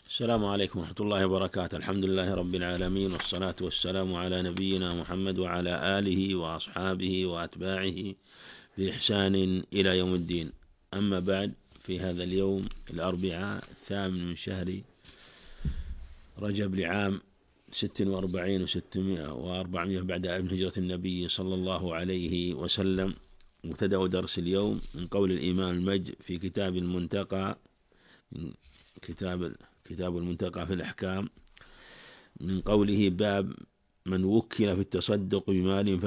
السلام عليكم ورحمة الله وبركاته. الحمد لله رب العالمين، والصلاة والسلام على نبينا محمد وعلى آله وأصحابه وأتباعه بإحسان إلى يوم الدين. أما بعد، في هذا اليوم الأربعاء 8 من شهر رجب لعام 46 و400 بعد هجرة النبي صلى الله عليه وسلم. مبتدأ درس اليوم من قول الإمام المجد في كتاب المنتقى، كتاب المنتقى في الأحكام، من قوله: باب من وكل في التصدق بمال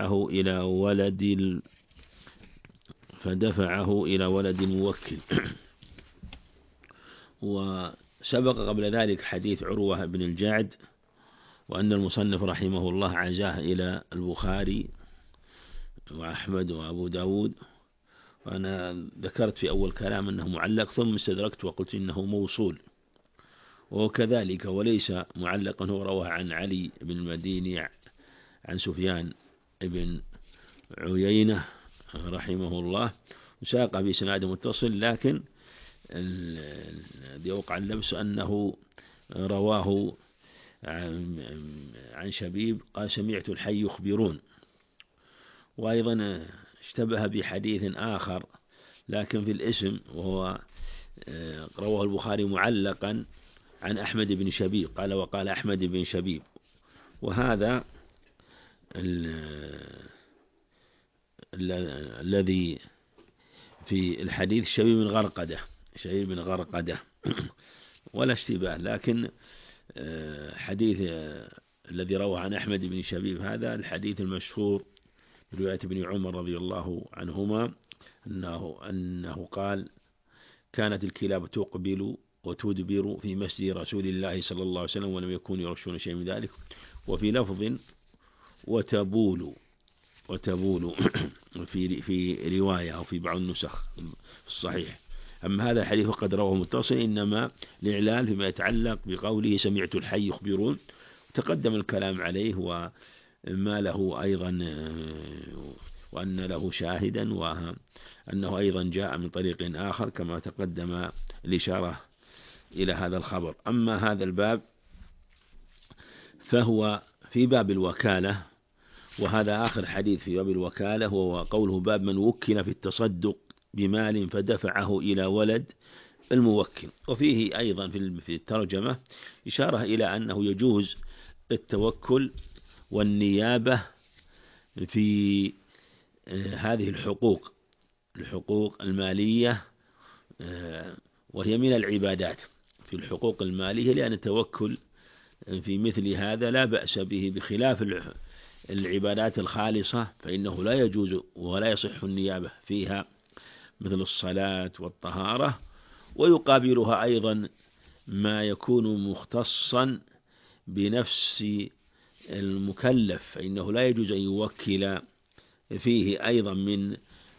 فدفعه إلى ولد الموكل. وسبق قبل ذلك حديث عروة بن الجعد، وأن المصنف رحمه الله عزاه إلى البخاري وأحمد وأبو داود، وأنا ذكرت في أول كلام أنه معلق، ثم استدركت وقلت إنه موصول، وكذلك وليس معلقا، هو رواه عن علي بن المديني عن سفيان بن عيينة رحمه الله، وساق بإسناد متصل، لكن الذي وقع اللبس أنه رواه عن شبيب قال: سمعت الحي يخبرون. وأيضا اشتبه بحديث آخر لكن في الاسم، وهو رواه البخاري معلقا عن أحمد بن شبيب، قال: وقال أحمد بن شبيب. وهذا الذي في الحديث شبيب بن غرقدة ولا اشتباه، لكن حديث الذي روى عن أحمد بن شبيب هذا الحديث المشهور برواية ابن عمر رضي الله عنهما أنه قال: كانت الكلاب تقبل وتدبر في مسجد رسول الله صلى الله عليه وسلم ولم يكونوا يرشون شيء من ذلك. وفي لفظ وتبول في رواية أو في بعض النسخ الصحيح. أما هذا الحديث فقد رواه متصل، إنما الإعلال فيما يتعلق بقوله: سمعت الحي يخبرون. تقدم الكلام عليه وما له أيضا، وأن له شاهدا، وأنه أيضا جاء من طريق آخر كما تقدم الإشارة إلى هذا الخبر. أما هذا الباب فهو في باب الوكالة، وهذا آخر حديث في باب الوكالة، وهو قوله: باب من وكل في التصدق بمال فدفعه إلى ولد الموكل. وفيه أيضا في الترجمة إشارة إلى أنه يجوز التوكل والنيابة في هذه الحقوق المالية، وهي من العبادات في الحقوق المالية، لأن التوكل في مثل هذا لا بأس به، بخلاف العبادات الخالصة فإنه لا يجوز ولا يصح النيابة فيها، مثل الصلاة والطهارة. ويقابلها أيضا ما يكون مختصا بنفس المكلف، فإنه لا يجوز أن يوكل فيه أيضا من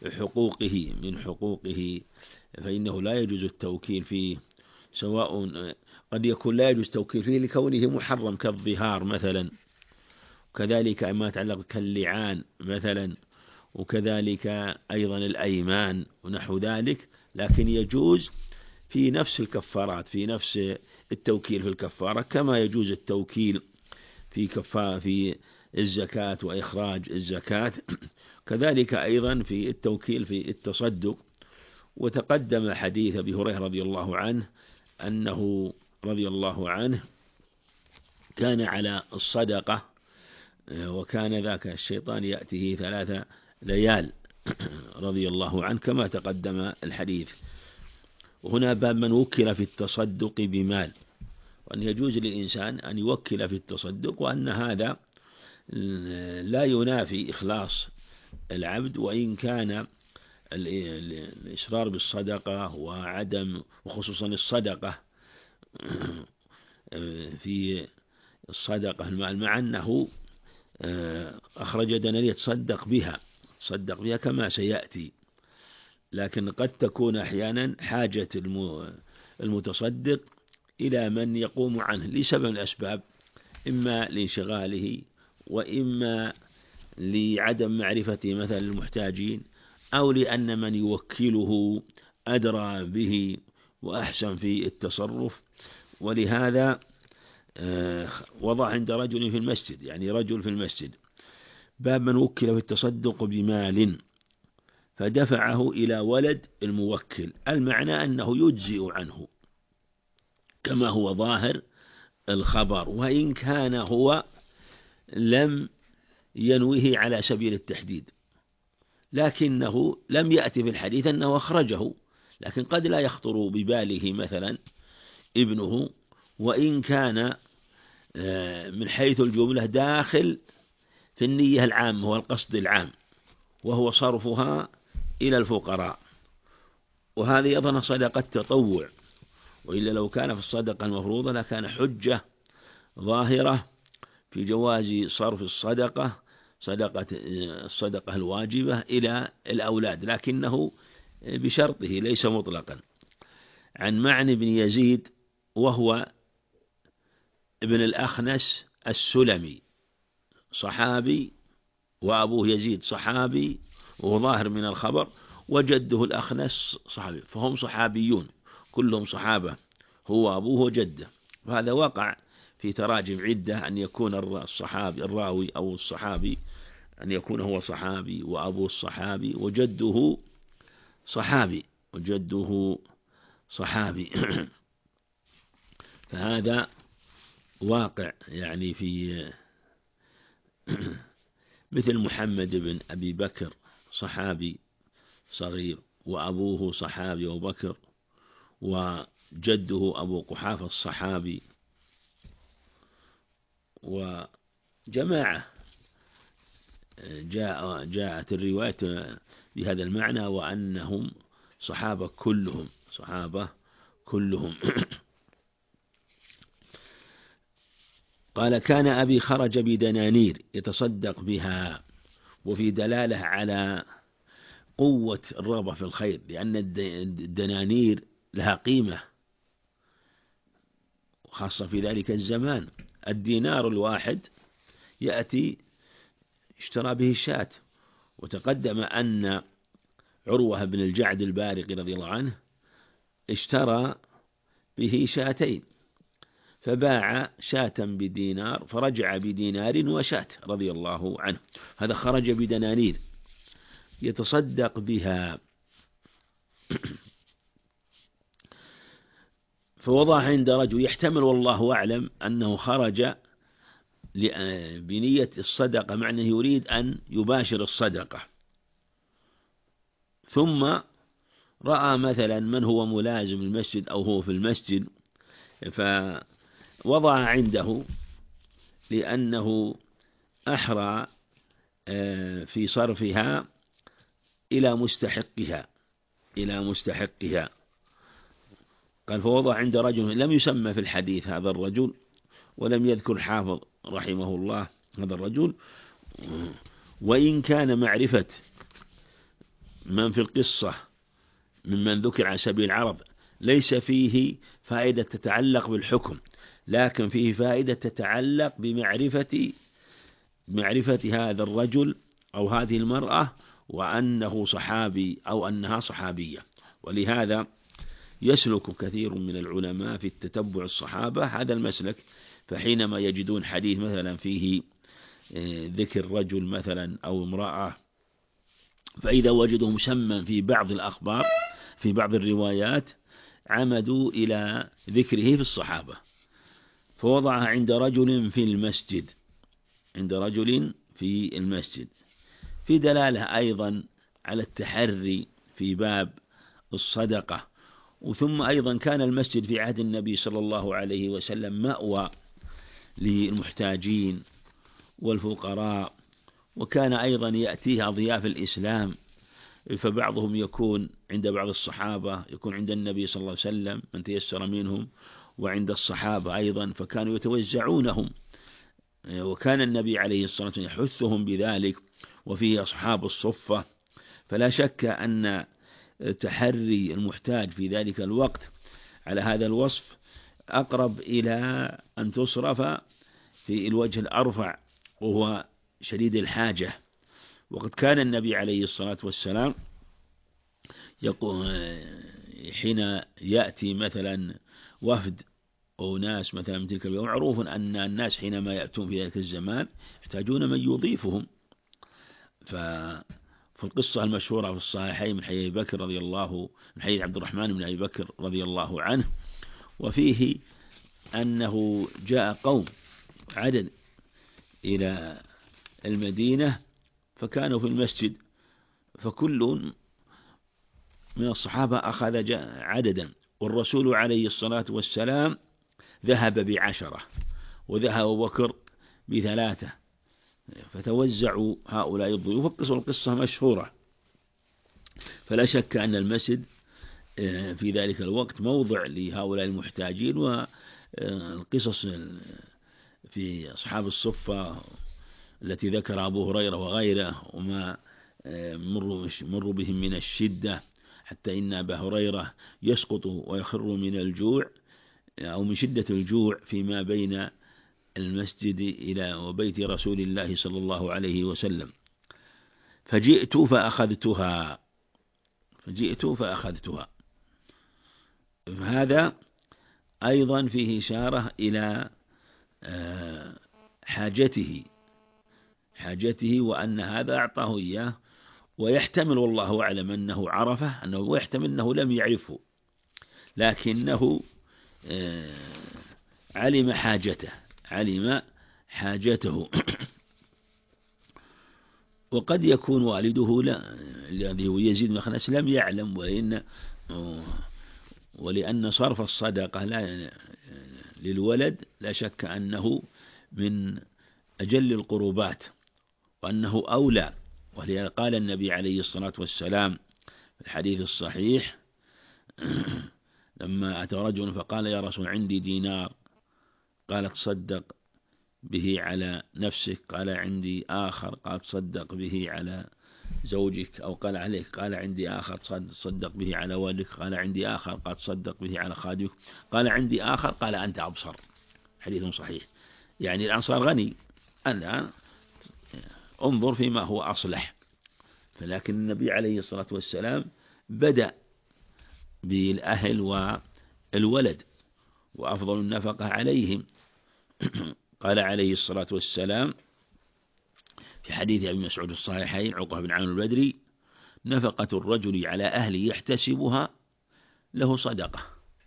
حقوقه، فإنه لا يجوز التوكيل فيه، سواء قد يكون لا يجوز التوكيل فيه لكونه محرم كالظهار مثلا، وكذلك ما يتعلق كاللعان مثلا، وكذلك أيضا الأيمان ونحو ذلك. لكن يجوز في نفس الكفارات، في نفس التوكيل في الكفارة، كما يجوز التوكيل في الزكاة وإخراج الزكاة، كذلك أيضا في التوكيل في التصدق. وتقدم حديث أبي هريرة رضي الله عنه أنه رضي الله عنه كان على الصدقة، وكان ذاك الشيطان يأتيه 3 ليال رضي الله عنه، كما تقدم الحديث. وهنا باب من وكل في التصدق بمال، وأن يجوز للإنسان أن يوكل في التصدق، وأن هذا لا ينافي إخلاص العبد، وإن كان الإصرار بالصدقة وخصوصا الصدقة في الصدقة المال، مع أنه أخرج دنانير يتصدق بها كما سيأتي، لكن قد تكون أحيانا حاجة المتصدق إلى من يقوم عنه لسبب من الأسباب، إما لانشغاله، وإما لعدم معرفة مثلا المحتاجين، أو لأن من يوكله أدرى به وأحسن في التصرف، ولهذا وضع عند رجل في المسجد، يعني رجل في المسجد، باب من وكل في التصدق بمال فدفعه إلى ولد الموكل، المعنى أنه يجزئ عنه كما هو ظاهر الخبر، وإن كان هو لم ينويه على سبيل التحديد، لكنه لم يأتي في الحديث أنه أخرجه، لكن قد لا يخطر بباله مثلا ابنه، وإن كان من حيث الجملة داخل في النية العامة والقصد العام، وهو صرفها إلى الفقراء، وهذه أيضا صدقة تطوع، وإلا لو كان في الصدقة المفروضة لكان حجة ظاهرة في جواز صرف الصدقة الواجبة إلى الأولاد، لكنه بشرطه ليس مطلقا. عن معن بن يزيد وهو ابن الأخنس السلمي صحابي، وأبوه يزيد صحابي وهو ظاهر من الخبر، وجده الأخنس صحابي، فهم صحابيون كلهم صحابة، هو أبوه وجده. وهذا وقع في تراجم عدة أن يكون الصحابي الراوي أو الصحابي أن يكون هو صحابي وأبوه الصحابي وجده صحابي فهذا واقع يعني في مثل محمد بن أبي بكر صحابي صغير، وأبوه صحابي أبو بكر، وجده أبو قحافة الصحابي، وجماعة جاءت الرواية بهذا المعنى وأنهم صحابة كلهم قال كان أبي خرج بدنانير يتصدق بها، وفي دلالة على قوة الرغبة في الخير، لأن الدنانير لها قيمة خاصة في ذلك الزمان. الدينار الواحد يأتي اشترى به شاة، وتقدم أن عروة بن الجعد البارقي رضي الله عنه اشترى به شاتين، فباع شاة بدينار فرجع بدينار وشاة رضي الله عنه. هذا خرج بدنانير يتصدق بها فوضع عند رجل، يحتمل والله أعلم أنه خرج بنية الصدقة، مع أنه يريد أن يباشر الصدقة، ثم رأى مثلا من هو ملازم المسجد أو هو في المسجد فوضع عنده، لأنه أحرى في صرفها إلى مستحقها. قال فوضع عند رجل لم يسمى في الحديث هذا الرجل، ولم يذكر حافظ رحمه الله هذا الرجل، وإن كان معرفة من في القصة ممن ذكر على سبيل العرض ليس فيه فائدة تتعلق بالحكم، لكن فيه فائدة تتعلق بمعرفة هذا الرجل أو هذه المرأة وأنه صحابي أو أنها صحابية. ولهذا يسلك كثير من العلماء في التتبع الصحابة هذا المسلك، فحينما يجدون حديث مثلا فيه ذكر رجل مثلا أو امرأة، فإذا وجدوا مسمى في بعض الأخبار في بعض الروايات عمدوا إلى ذكره في الصحابة، فوضعها عند رجل في المسجد في دلالة أيضا على التحري في باب الصدقة. وثم أيضا كان المسجد في عهد النبي صلى الله عليه وسلم مأوى للمحتاجين والفقراء، وكان أيضا يأتيها ضياف الإسلام، فبعضهم يكون عند بعض الصحابة، يكون عند النبي صلى الله عليه وسلم من تيسر منهم، وعند الصحابة أيضا فكانوا يتوزعونهم، وكان النبي عليه الصلاة والسلام يحثهم بذلك، وفيه أصحاب الصفة. فلا شك أن تحري المحتاج في ذلك الوقت على هذا الوصف أقرب إلى أن تصرف في الوجه الأرفع وهو شديد الحاجة. وقد كان النبي عليه الصلاة والسلام يقول حين يأتي مثلا وفد أناس مثلا من تلك اليوم، معروف أن الناس حينما يأتون في ذلك الزمان يحتاجون من يضيفهم. في القصة المشهورة في الصحيحين من حديث بكر رضي الله، من حديث عبد الرحمن بن أبي بكر رضي الله عنه، وفيه أنه جاء قوم عدد إلى المدينة فكانوا في المسجد، فكل من الصحابة أخذ عددا، والرسول عليه الصلاة والسلام ذهب ب10 وذهب أبو بكر ب3، فتوزعوا هؤلاء الضيوف. القصة مشهورة، فلا شك أن المسجد في ذلك الوقت موضع لهؤلاء المحتاجين. والقصص في أصحاب الصفة التي ذكر أبو هريرة وغيره، وما مر بهم من الشدة، حتى إن أبا هريرة يسقط ويخر من الجوع أو من شدة الجوع فيما بين المسجد إلى وبيت رسول الله صلى الله عليه وسلم. فجئت فأخذتها. فهذا أيضا فيه إشارة إلى حاجته وأن هذا أعطاه إياه، ويحتمل والله أعلم أنه عرفه، ويحتمل أنه لم يعرفه، لكنه علم حاجته. وقد يكون والده الذي هو يزيد بن خناس لم يعلم، ولأن صرف الصدقة للولد لا شك أنه من أجل القربات، وأنه أولى. ولذلك قال النبي عليه الصلاة والسلام في الحديث الصحيح لما أتى رجل فقال يا رسول عندي دينار، قال تصدق به على نفسك، قال عندي آخر، قال تصدق به على زوجك، أو قال عليك، قال عندي آخر، تصدق به على والدك، قال عندي آخر، قال تصدق به على خادمك، قال عندي آخر، قال أنت أبصر. حديث صحيح. يعني الآن صار غني، الآن انظر فيما هو أصلح. فلكن النبي عليه الصلاة والسلام بدأ بالأهل والولد، وأفضل النفقة عليهم. قال عليه الصلاة والسلام في حديث أبي مسعود الصحيحين عقبة بن عامر البدري نفقة الرجل على أهله يحتسبها له صدقة.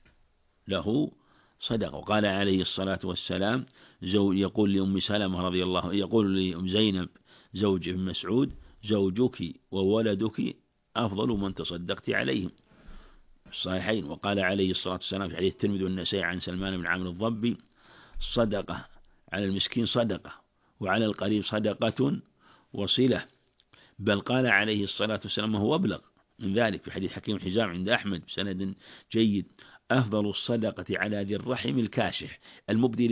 وقال عليه الصلاة والسلام يقول لأم سلمة رضي الله، يقول لأم زينب زوج ابن مسعود زوجك وولدك أفضل من تصدقت عليهم، الصحيحين. وقال عليه الصلاة والسلام في حديث الترمذي والنسائي عن سلمان بن عامر الضبي الصدقة على المسكين صدقة، وعلى القريب صدقة وصلة. بل قال عليه الصلاة والسلام هو أبلغ من ذلك في حديث حكيم حزام عند أحمد بسند جيد أفضل الصدقة على ذي الرحم الكاشح المبدي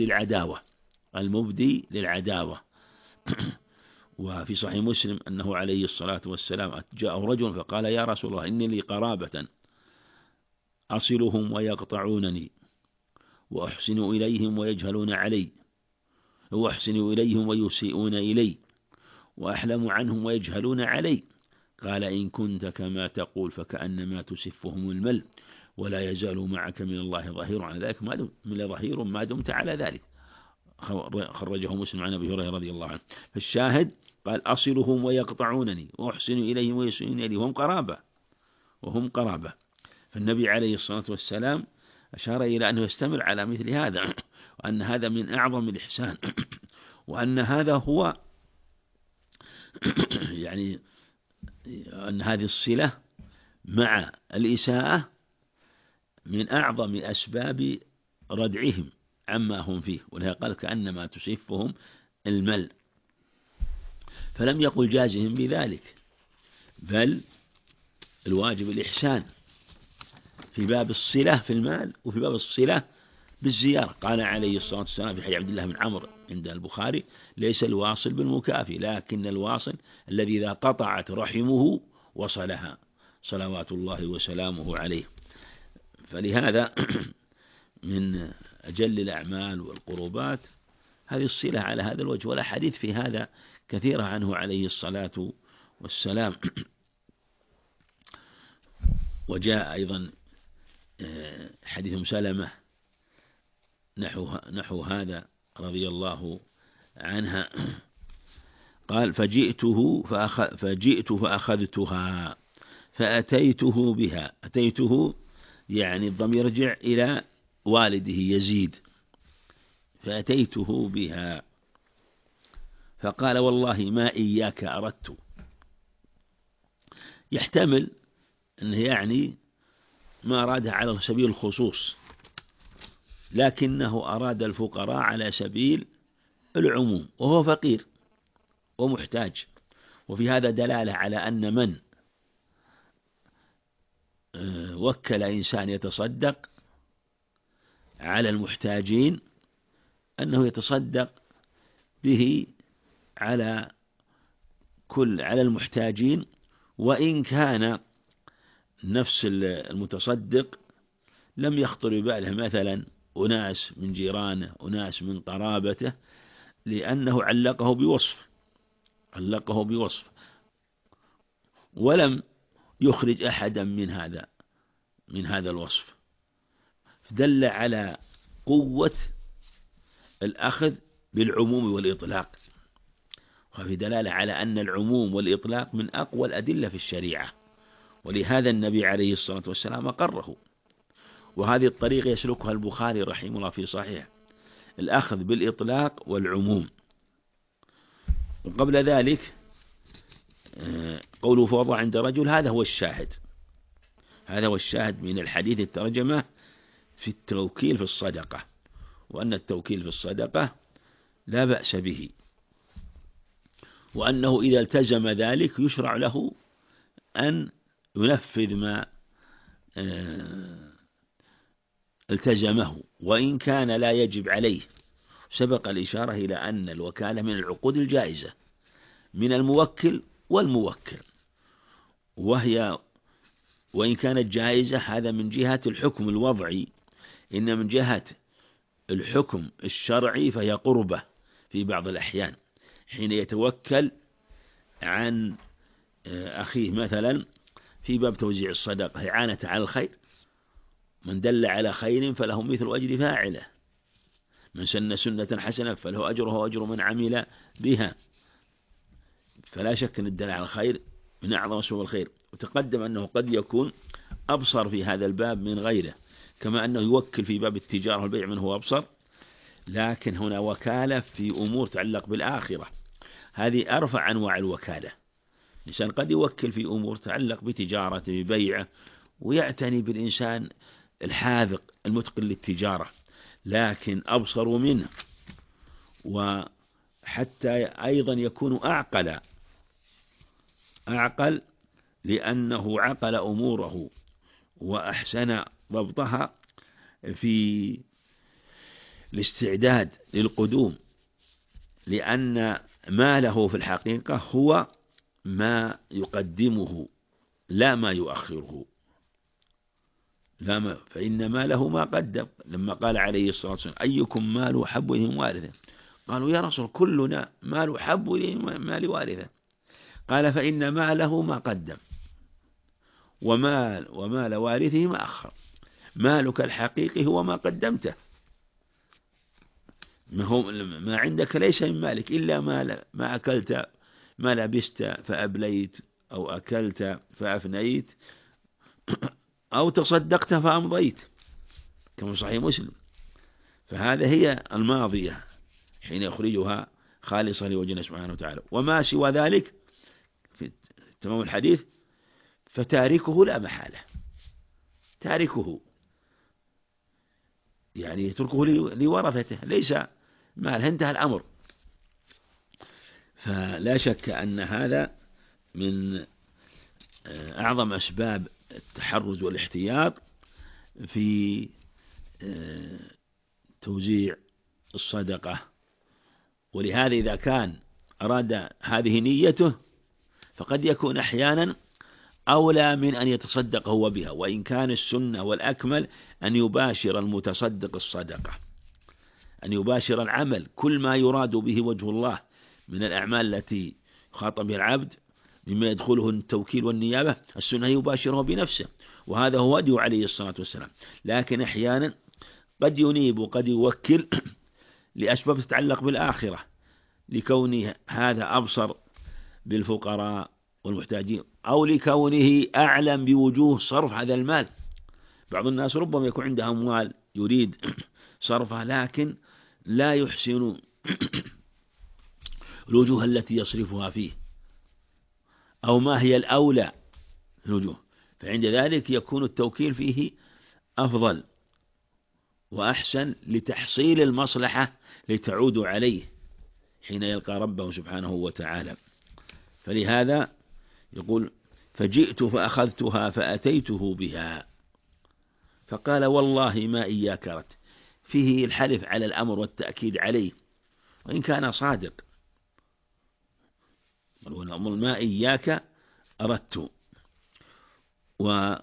للعداوة. وفي صحيح مسلم أنه عليه الصلاة والسلام جاءه رجل فقال يا رسول الله إني لي قرابة أصلهم ويقطعونني، وأحسن إليهم ويجهلون علي، وأحسن إليهم ويسيئون إلي، وأحلم عنهم ويجهلون علي. قال إن كنت كما تقول فكأنما تسفهم المل، ولا يزال معك من الله ظهير على ذلك ما دمت على ذلك. خرجه مسلم عن أبي هريرة رضي الله عنه. فالشاهد قال أصلهم ويقطعونني وأحسن إليهم ويسيئون إلي وهم قرابة. فالنبي عليه الصلاة والسلام أشار إلى أنه يستمر على مثل هذا، وأن هذا من أعظم الإحسان، وأن هذا هو يعني أن هذه الصلة مع الإساءة من أعظم أسباب ردعهم عما هم فيه. ولهذا قال كأنما تسفهم المل، فلم يقل جازهم بذلك، بل الواجب الإحسان في باب الصلة في المال وفي باب الصلة بالزيارة. قال عليه الصلاة والسلام في حديث عبد الله بن عمرو عند البخاري ليس الواصل بالمكافي، لكن الواصل الذي إذا قطعت رحمه وصلها، صلوات الله وسلامه عليه. فلهذا من أجل الأعمال والقربات هذه الصلة على هذا الوجه، والأحاديث في هذا كثيرة عنه عليه الصلاة والسلام. وجاء أيضا حديث سلمة نحو هذا رضي الله عنها. قال فجئت فأخذتها فأتيته بها. أتيته يعني الضمير يرجع إلى والده يزيد. فأتيته بها فقال والله ما إياك أردت. يحتمل أنه يعني ما أرادها على سبيل الخصوص، لكنه أراد الفقراء على سبيل العموم، وهو فقير ومحتاج. وفي هذا دلالة على أن من وكل إنسان يتصدق على المحتاجين أنه يتصدق به على المحتاجين، وإن كان نفس المتصدق لم يخطر بباله مثلا أناس من جيرانه، أناس من قرابته، لأنه علقه بوصف ولم يخرج أحدا من هذا الوصف، فدل على قوة الأخذ بالعموم والإطلاق. وفي دلالة على أن العموم والإطلاق من أقوى الأدلة في الشريعة، ولهذا النبي عليه الصلاة والسلام أقره. وهذه الطريقة يسلكها البخاري رحمه الله في صحيح، الأخذ بالإطلاق والعموم. وقبل ذلك قوله فوضع عند رجل، هذا هو الشاهد من الحديث الترجمة في التوكيل في الصدقة، وأن التوكيل في الصدقة لا بأس به، وأنه إذا التزم ذلك يشرع له أن ينفذ ما التزمه، وإن كان لا يجب عليه. سبق الإشارة إلى أن الوكالة من العقود الجائزة من الموكل والموكل، وإن كانت جائزة هذا من جهة الحكم الوضعي، إن من جهة الحكم الشرعي فهي قربة في بعض الأحيان، حين يتوكل عن أخيه مثلا في باب توزيع الصدقة إعانة على الخير، من دل على خير فله مثل أجر فاعله، من سن سنة حسنة فله أجره وأجر من عمل بها. فلا شك أن الدل على الخير من أعظم أسباب الخير. وتقدم أنه قد يكون أبصر في هذا الباب من غيره، كما أنه يوكل في باب التجارة والبيع من هو أبصر، لكن هنا وكالة في أمور تعلق بالآخرة، هذه أرفع أنواع الوكالة. الإنسان قد يوكل في أمور تعلق بتجارته ببيعه، ويعتني بالإنسان الحاذق المتقن للتجارة، لكن أبصر منه، وحتى أيضا يكون أعقل لأنه عقل أموره وأحسن ضبطها في الاستعداد للقدوم، لأن ماله في الحقيقة هو ما يقدمه لا ما يؤخره، فإن ماله ما قدم. لما قال عليه الصلاة والسلام أيكم ماله حب إليه من وارثه، قالوا يا رسول كلنا ماله حب إليه من مال وارثه، قال فإن ماله ما قدم ومال وارثه ما أخر. مالك الحقيقي هو ما قدمته، ما عندك ليس من مالك إلا ما أكلت، ما لبست فأبليت، أو أكلت فأفنيت، أو تصدقت فأمضيت، كما صحيح مسلم. فهذا هي الماضية حين يخرجها خالصة لوجهه سبحانه وتعالى. وما سوى ذلك في تمام الحديث فتاركه لا محالة، تاركه يعني يتركه لورثته، ليس مال، انتهى الأمر. فلا شك أن هذا من أعظم أسباب التحرز والاحتياط في توزيع الصدقة. ولهذا إذا كان أراد هذه نيته فقد يكون أحيانا أولى من أن يتصدق هو بها، وإن كان السنة والأكمل أن يباشر المتصدق الصدقة، أن يباشر العمل، كل ما يراد به وجه الله من الأعمال التي يخاطب بها العبد مما يدخله التوكيل والنيابة، السنة يباشره بنفسه، وهذا هو وجهه عليه الصلاة والسلام. لكن أحيانا قد ينيب وقد يوكل لأسباب تتعلق بالآخرة، لكونه هذا أبصر بالفقراء والمحتاجين، أو لكونه أعلم بوجوه صرف هذا المال. بعض الناس ربما يكون عنده أموال يريد صرفها لكن لا يحسن الوجوه التي يصرفها فيه، أو ما هي الأولى الوجوه، فعند ذلك يكون التوكيل فيه أفضل وأحسن لتحصيل المصلحة لتعود عليه حين يلقى ربه سبحانه وتعالى. فلهذا يقول: فجئت فأخذتها فأتيته بها، فقال: والله ما إياك أردت، فيه الحلف على الأمر والتأكيد عليه، وإن كان صادق، ما إياك أردت، وقدم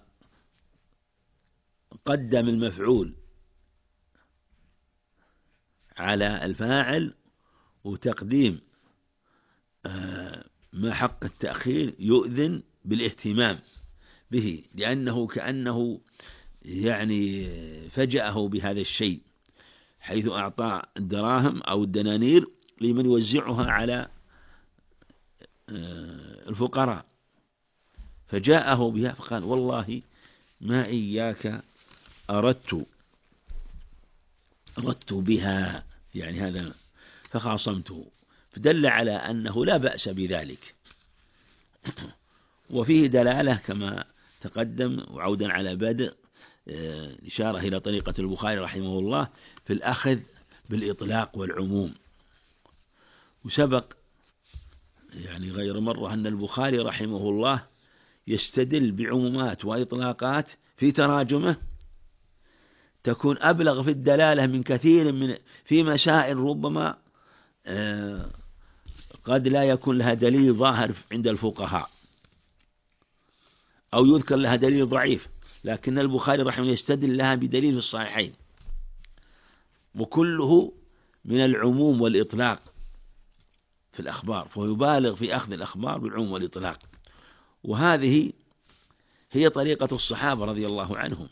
المفعول على الفاعل، وتقديم ما حق التأخير يؤذن بالاهتمام به، لأنه كأنه يعني فجأه بهذا الشيء، حيث أعطى الدراهم أو الدنانير لمن يوزعها على الفقراء، فجاءه بها فقال: والله ما إياك أردت بها، يعني هذا، فخاصمته، فدل على أنه لا بأس بذلك. وفيه دلالة كما تقدم، وعودا على بدء إشارة إلى طريقة البخاري رحمه الله في الأخذ بالإطلاق والعموم. وسبق يعني غير مرة أن البخاري رحمه الله يستدل بعمومات وإطلاقات في تراجمه تكون أبلغ في الدلالة من كثير من في مسائل ربما قد لا يكون لها دليل ظاهر عند الفقهاء، أو يذكر لها دليل ضعيف، لكن البخاري رحمه الله يستدل لها بدليل في الصحيحين، وكله من العموم والإطلاق في الأخبار، فهو يبالغ في أخذ الأخبار بالعموم والإطلاق. وهذه هي طريقة الصحابة رضي الله عنهم،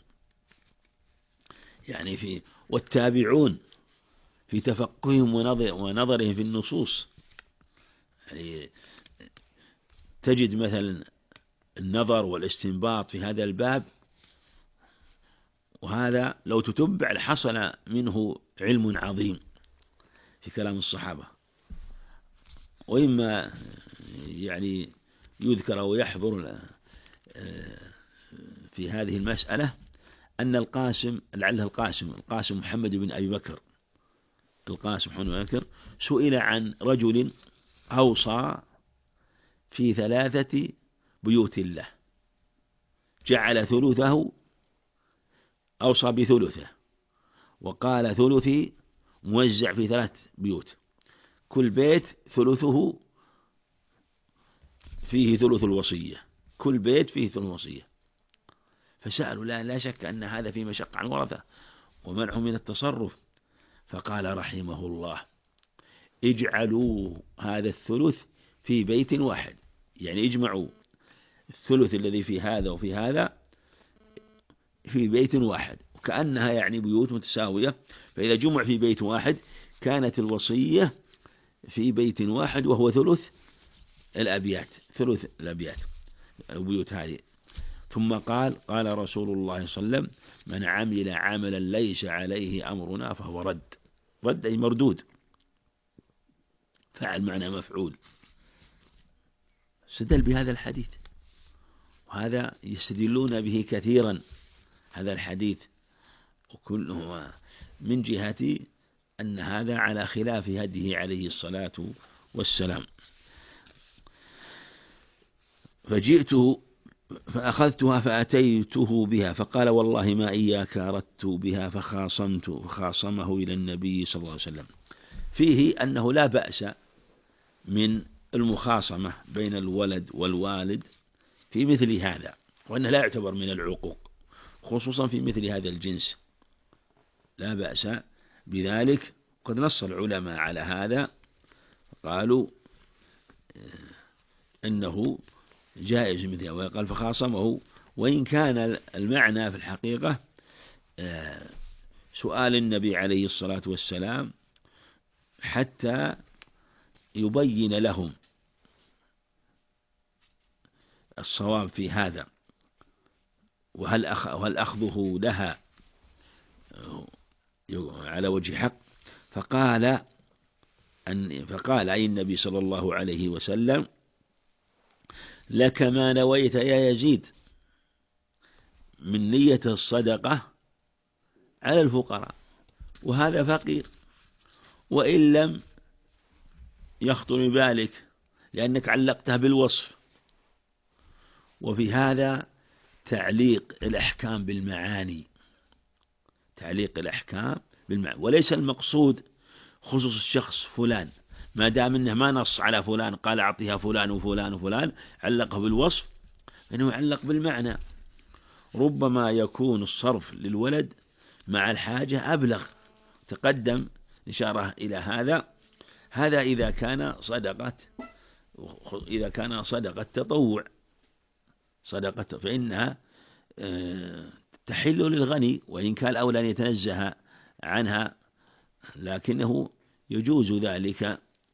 يعني والتابعون في تفقههم ونظرهم في النصوص. يعني تجد مثلا النظر والاستنباط في هذا الباب، وهذا لو تتبع لحصل منه علم عظيم في كلام الصحابة. وإما يعني يذكر أو يحضر في هذه المسألة أن القاسم، لعله القاسم محمد بن أبي بكر، القاسم محمد بن أبي بكر سئل عن رجل أوصى في 3 بيوت له، جعل ثلثه، أوصى بثلثه، وقال ثلثي موزع في 3 بيوت، كل بيت ثلثه فيه ثلث الوصية، كل بيت فيه ثلث الوصية. فسألوا: لا شك أن هذا فيه مشقة عن ورثة ومنعهم من التصرف. فقال رحمه الله: اجعلوا هذا الثلث في بيت واحد، يعني اجمعوا الثلث الذي في هذا وفي هذا في بيت واحد، وكأنها يعني بيوت متساوية، فإذا جمع في بيت واحد كانت الوصية في بيت واحد، وهو ثلث الأبيات، البيوت هذه. ثم قال رسول الله صلى الله عليه وسلم: من عمل عملا ليس عليه أمرنا فهو رد أي مردود، فعل معنى مفعول. استدل بهذا الحديث، وهذا يستدلون به كثيرا هذا الحديث، وكله من جهة أن هذا على خلاف هديه عليه الصلاة والسلام. فجئته فأخذتها فأتيته بها، فقال: والله ما إياك أردت بها، فخاصمه إلى النبي صلى الله عليه وسلم. فيه أنه لا بأس من المخاصمة بين الولد والوالد في مثل هذا، وأنه لا يعتبر من العقوق، خصوصا في مثل هذا الجنس، لا بأس بذلك. قد نص العلماء على هذا، قالوا أنه جائز مثله، وقال فخاصمه، وإن كان المعنى في الحقيقة سؤال النبي عليه الصلاة والسلام حتى يبين لهم الصواب في هذا، وهل أخذه لها على وجه حق. فقال أي النبي صلى الله عليه وسلم: لك ما نويت يا يزيد من نية الصدقة على الفقراء، وهذا فقير، وإن لم يخطر ببالك لأنك علقتها بالوصف. وفي هذا تعليق الأحكام بالمعاني، تعليق الأحكام بالمعاني، وليس المقصود خصوص الشخص فلان، ما دام أنه ما نص على فلان قال أعطيها فلان وفلان وفلان علقه بالوصف، إنه يعلق بالمعنى. ربما يكون الصرف للولد مع الحاجة أبلغ، تقدم إشارة إلى هذا إذا كان صدقة تطوع، صدقة فإنها تحل للغني، وإن كان الأولى أن يتنزه عنها، لكنه يجوز ذلك.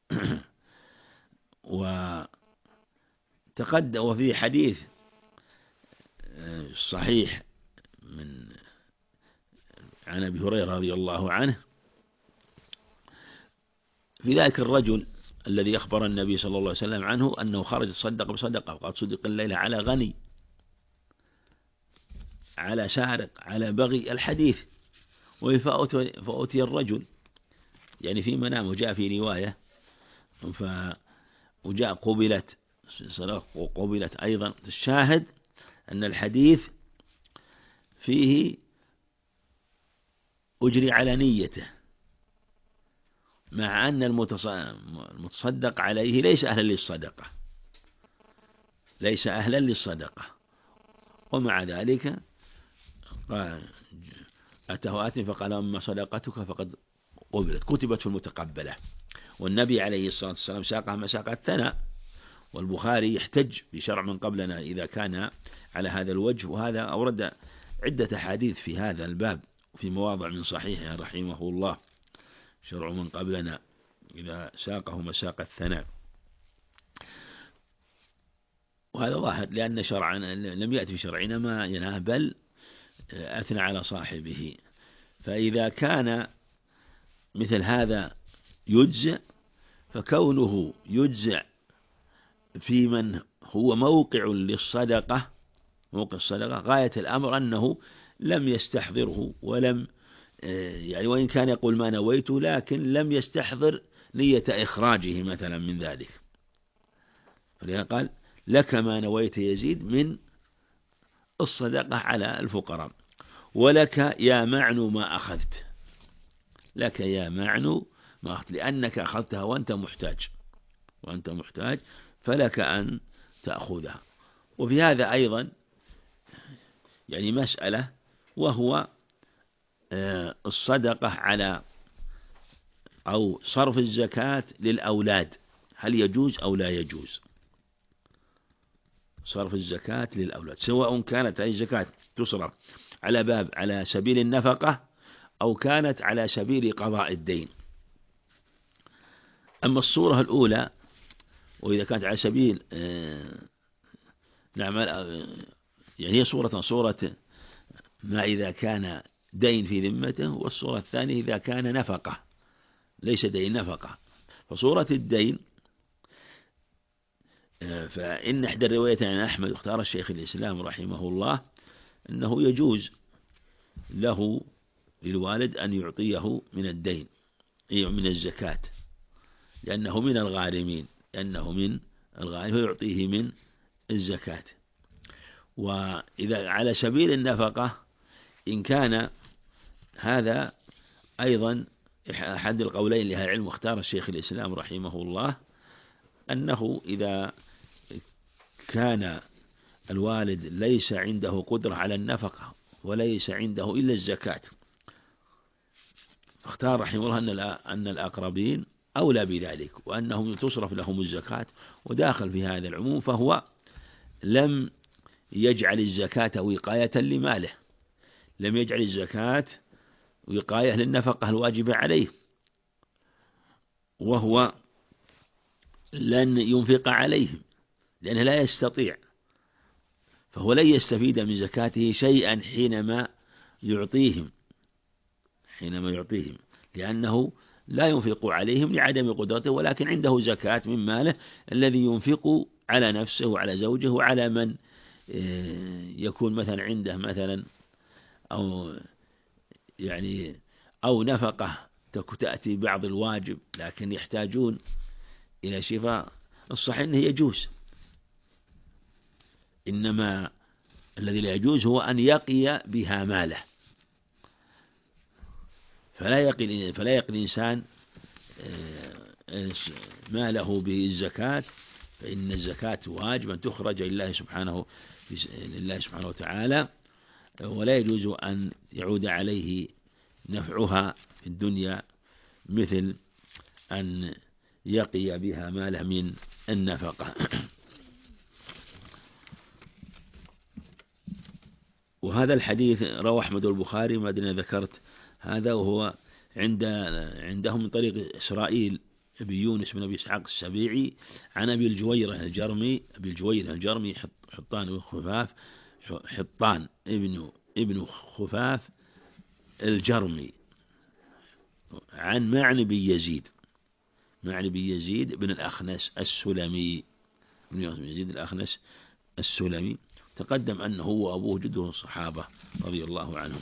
وتقدم وفي حديث صحيح عن أبي هريرة رضي الله عنه في ذلك الرجل الذي أخبر النبي صلى الله عليه وسلم عنه أنه خرج صدق بصدقة، وقد صدق الليلة على غني، على سارق، على بغي، الحديث. فأتي الرجل يعني في منامه، جاء في رواية وجاء قبلت أيضا. الشاهد أن الحديث فيه أجري على نيته، مع أن المتصدق عليه ليس أهلا للصدقة، ومع ذلك قال أتاه آت فقال: أما صدقتك فقد قبلت، كتبت في المتقبلة. والنبي عليه الصلاة والسلام ساقها مساق الثناء، والبخاري يحتج بشرع من قبلنا إذا كان على هذا الوجه. وهذا أورد عدة حديث في هذا الباب في مواضع من صحيحه رحمه الله: شرع من قبلنا إذا ساقه مساق الثناء. وهذا ظاهر لأن شرعنا لم يأتي في شرعنا ما ينهى، بل أثنى على صاحبه. فإذا كان مثل هذا يجزئ، فكونه يجزئ في من هو موقع للصدقة، موقع الصدقة، غاية الأمر أنه لم يستحضره ولم يعني وإن كان يقول ما نويته، لكن لم يستحضر نية إخراجه مثلا من ذلك. فلذا قال: لك ما نويت يزيد من الصدقة على الفقراء، ولك يا معنو ما أخذت، لك يا معنو ما أخذت، لأنك أخذتها وأنت محتاج فلك أن تأخذها. وفي هذا أيضا يعني مسألة، وهو الصدقة على أو صرف الزكاة للأولاد، هل يجوز أو لا يجوز صرف الزكاة للأولاد، سواء كانت هذه الزكاة تصرف على سبيل النفقة أو كانت على سبيل قضاء الدين. أما الصورة الأولى، وإذا كانت على سبيل نعمل يعني هي صورة ما إذا كان دين في ذمته، والصورة الثانية إذا كان نفقة ليس دين نفقة. فصورة الدين فإن إحدى الروايات عن أحمد اختار الشيخ الإسلام رحمه الله أنه يجوز له للوالد أن يعطيه من الدين من الزكاة، لأنه من الغارمين فيعطيه من الزكاة. وإذا على سبيل النفقة إن كان هذا أيضا أحد القولين لها العلم، واختار الشيخ الإسلام رحمه الله أنه إذا كان الوالد ليس عنده قدرة على النفقة وليس عنده إلا الزكاة، فاختار رحمه الله أن الأقربين أولى بذلك، وأنهم تصرف لهم الزكاة. وداخل في هذا العموم، فهو لم يجعل الزكاة وقاية لماله، لم يجعل الزكاة وقاية للنفقة الواجبة عليه، وهو لن ينفق عليهم لأنه لا يستطيع، فهو لن يستفيد من زكاته شيئا حينما يعطيهم، لأنه لا ينفق عليهم لعدم قدرته، ولكن عنده زكاة من ماله الذي ينفق على نفسه وعلى زوجه وعلى من يكون مثلا عنده مثلا أو يعني أو نفقة تأتي بعض الواجب لكن يحتاجون إلى شفاء. الصحيح أنه يجوز، إنما الذي لا يجوز هو أن يقي بها ماله، فلا يقي الإنسان ماله بالزكاة، فإن الزكاة واجب أن تخرج لله سبحانه وتعالى، ولا يجوز أن يعود عليه نفعها في الدنيا مثل أن يقي بها ماله من النفقة. وهذا الحديث رواه أحمد البخاري، ما أدري ذكرت هذا، وهو عندهم من طريق إسرائيل بن يونس بن أبي إسحاق السبيعي عن أبي الجويرة الجرمي حطان ابن خفاف الجرمي عن معن بن يزيد بن الأخنس السلمي، تقدم أنه هو أبوه جده الصحابة رضي الله عنهم.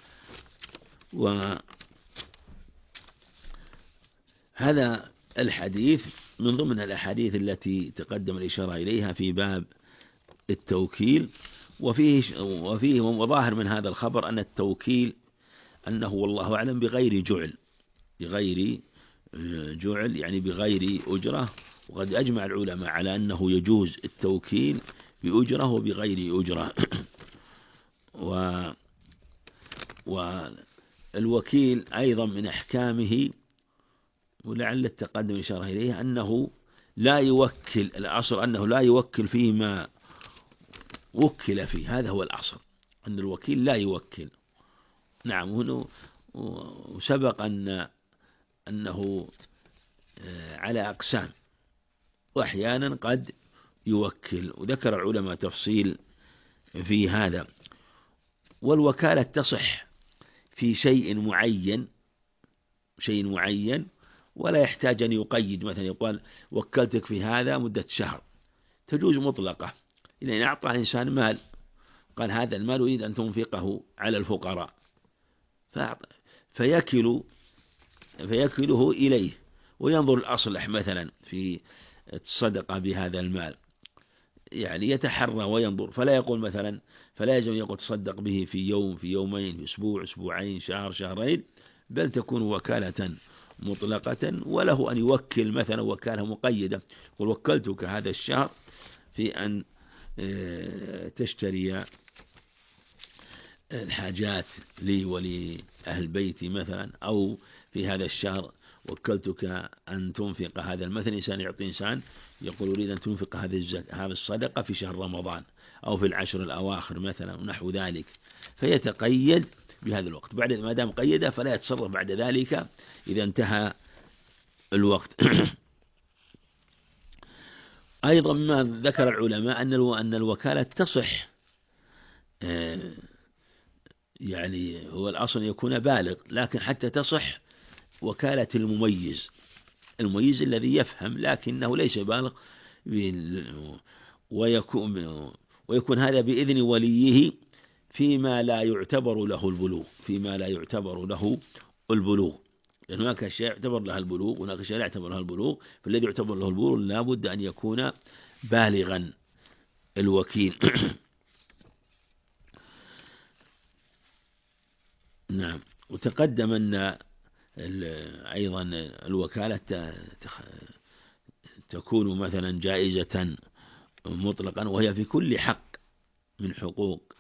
وهذا الحديث من ضمن الأحاديث التي تقدم الإشارة إليها في باب التوكيل، وفيه وظاهر من هذا الخبر أن التوكيل أنه والله أعلم بغير جعل يعني بغير أجرة، وقد أجمع العلماء على أنه يجوز التوكيل بأجرة وبغير أجرة. والوكيل أيضا من أحكامه، ولعل التقدم إشارة إليه، أنه لا يوكل، الأصل أنه لا يوكل فيما وكل فيه، هذا هو الأصل، أن الوكيل لا يوكل. نعم، وسبق أنه على أقسام، وأحيانا قد يوكل، وذكر العلماء تفصيل في هذا. والوكالة تصح في شيء معين ولا يحتاج أن يقيد، مثلا يقول وكلتك في هذا مدة شهر، تجوز مطلقة. إذا إن أعطى إنسان مال قال هذا المال أريد أن تنفقه على الفقراء، فيكله إليه، وينظر الأصلح مثلا في الصدقة بهذا المال، يعني يتحرى وينظر، فلا يقول مثلا، فلا يجب أن يقول تصدق به في يوم، في يومين، في أسبوع، أسبوعين، شهر، شهرين، بل تكون وكالة مطلقة. وله أن يوكل مثلا وكالة مقيدة، يقول وكلتك هذا الشهر في أن تشتري الحاجات لي ولأهل بيتي مثلا، أو في هذا الشهر وكلتك أن تنفق هذا المثل. إنسان يعطي إنسان يقول أريد أن تنفق هذه الصدقة في شهر رمضان أو في العشر الأواخر مثلا ونحو ذلك، فيتقيد بهذا الوقت، بعد ما دام قيده فلا يتصرف بعد ذلك إذا انتهى الوقت. أيضا ما ذكر العلماء أن الوكالة تصح، يعني هو الأصل يكون بالغ، لكن حتى تصح وكالة المميز الذي يفهم لكنه ليس بالغ، ويكون هذا بإذن وليه فيما لا يعتبر له البلوغ، لأن هناك أشياء يعتبر لها البلوغ وهناك أشياء لا يعتبر لها البلوغ، فالذي يعتبر له البلوغ لا بد أن يكون بالغا الوكيل. نعم. وتقدم أن أيضا الوكالة تكون مثلا جائزة مطلقا، وهي في كل حق من حقوق،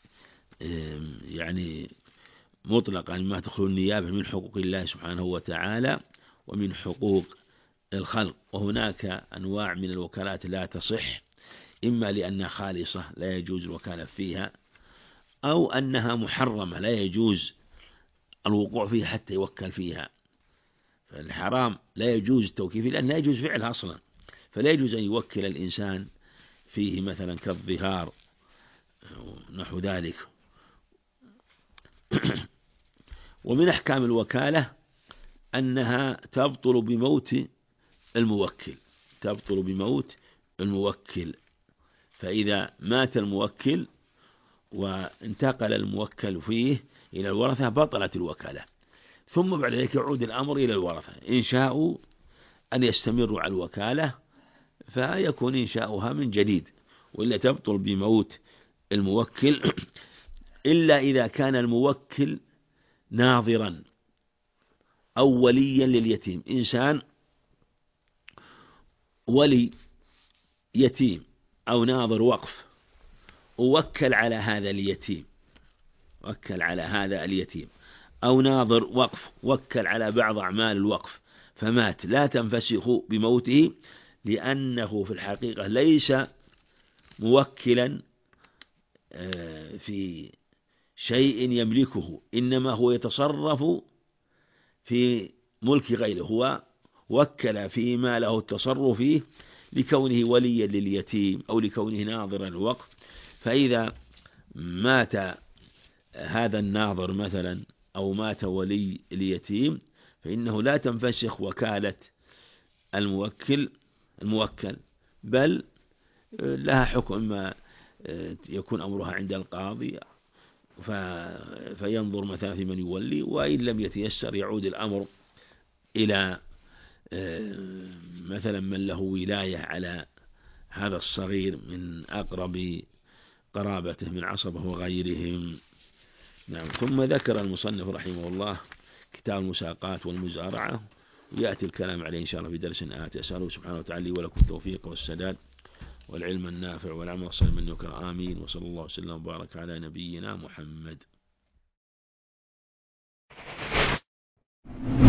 يعني مطلقا ما تدخل النيابة من حقوق الله سبحانه وتعالى ومن حقوق الخلق. وهناك أنواع من الوكالات لا تصح، إما لأنها خالصة لا يجوز الوكالة فيها، أو أنها محرمة لا يجوز الوقوع فيها حتى يوكل فيها. فالحرام لا يجوز التوكيل فيه، لأن لا يجوز فعلها أصلا، فلا يجوز أن يوكل الإنسان فيه مثلا كالظهار نحو ذلك. ومن أحكام الوكالة أنها تبطل بموت الموكل، تبطل بموت الموكل. فإذا مات الموكل وانتقل الموكل فيه إلى الورثة بطلت الوكالة، ثم بعد ذلك يعود الأمر إلى الورثة، إن شاءوا أن يستمروا على الوكالة فيكون إنشاؤها من جديد، وإلا تبطل بموت الموكل إلا إذا كان الموكل ناظرا أو وليا لليتيم. إنسان ولي يتيم أو ناظر وقف ووكل على هذا اليتيم، وكل على هذا اليتيم، أو ناظر وقف وكل على بعض أعمال الوقف فمات، لا تنفسخ بموته، لأنه في الحقيقة ليس موكلا في شيء يملكه، إنما هو يتصرف في ملك غيره، هو وكل فيما له التصرف فيه لكونه وليا لليتيم أو لكونه ناظرا الوقف. فإذا مات هذا الناظر مثلا أو مات ولي اليتيم فإنه لا تنفسخ وكالة الموكل، بل لها حكم، إما يكون أمرها عند القاضي فينظر مثلا في من يولي، وإن لم يتيسر يعود الأمر إلى مثلا من له ولاية على هذا الصغير من أقرب قرابته من عصبه وغيرهم. نعم. ثم ذكر المصنف رحمه الله كتاب المساقات والمزارعة، ويأتي الكلام عليه إن شاء الله في درس آتي. أسأله سبحانه وتعالى ولكم التوفيق والسداد والعلم النافع والعمل الصالح من يكرم. آمين. وصلى الله وسلم وبارك على نبينا محمد.